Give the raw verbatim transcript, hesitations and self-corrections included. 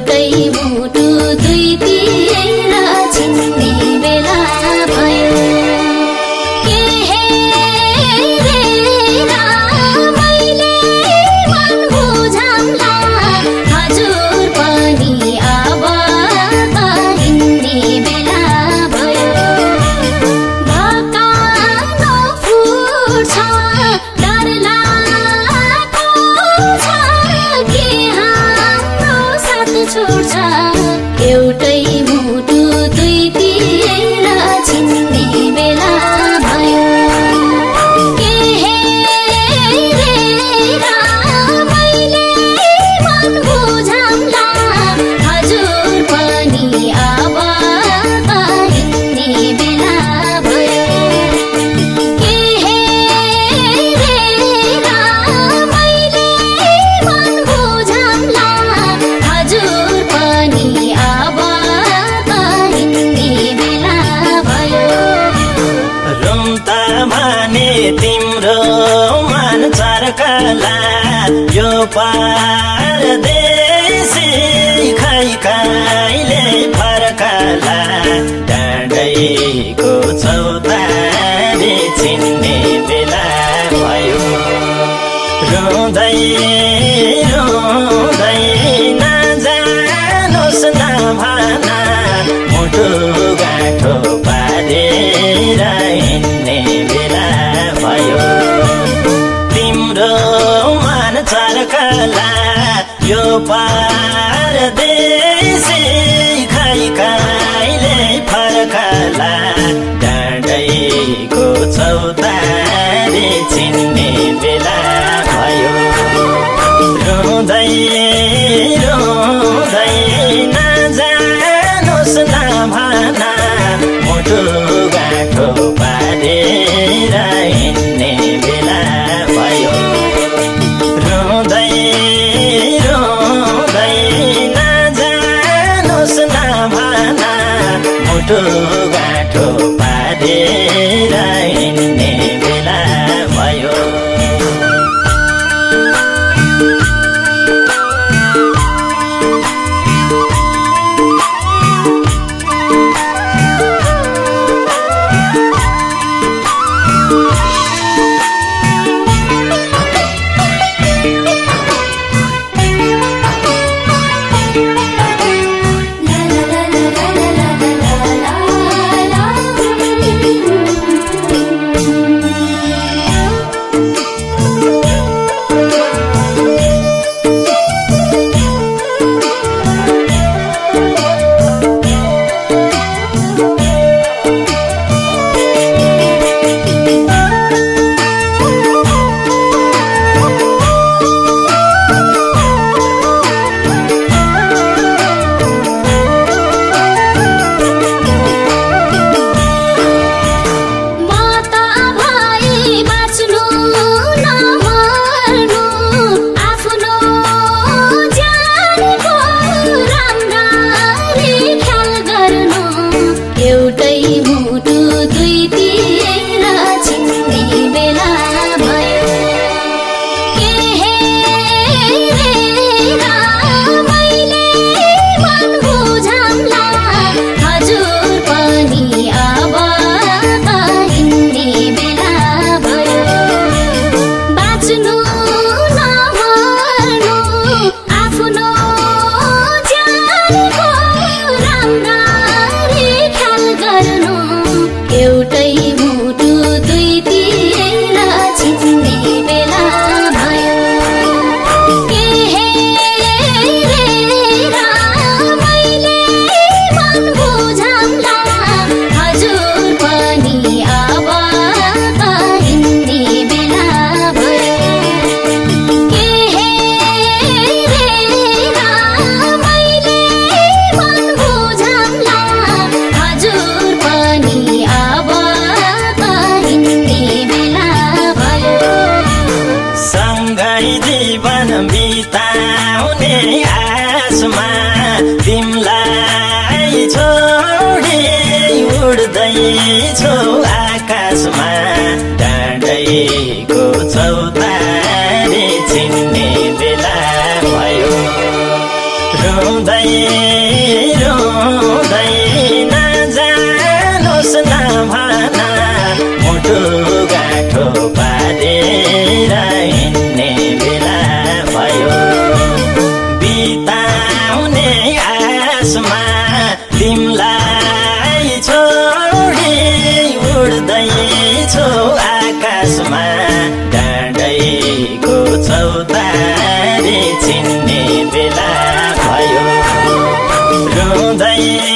एउटै मुटु दुईतिर चिन्ने बेला भयो के हेरेर मैले मन बुझाउँला हजुर पनि अब त हिँड्ने बेला भयो भकानो फुट्छ डर लाग्छ के हाम्रो साथ छोड्छ एउटै मुटु दुईतिर चिन्ने बेला भयो के हेरेर मैले मन बुझाउँला हजुर पनि अब त हिँड्ने बेला भयो के हेरेर मैले मन बुझाउँला हजुर पनि अब त हिँड्ने बेला भयो रुम्ता माने तिम्रो मन चर्कला यो परदेशी खै कहिले फर्कला डाँडैको चौतारी चिन्ने बेला भयो रुँदै रुँदै नजानुस् नभना मुटु गाँठो पारेर हिँड्ने बेला भयो तिम्रो मन चर्कला यो परदेशी खै कहिले फर्कला डाँडैको चौतारी चिन्ने बेला भयो रुँदै रुँदै नजानुस् नभना मुटु गाँठो पारेर हिँड्ने बेला भयो रुँदै रुँदै नजानुस् नभना मुटु गाँठो पारेर हिँड्ने बेला भयो ला ला ला ला ला ला ला ला रुँदै रुँदै नजानुस् नभना मुटु गाँठो पारेर हिँड्ने बेला भयो बिताउने आसमा तिमलाई छोडी उड्दैछु आकाशमा डाँडैको चौतारी चिन्ने बेला भयो रुँदै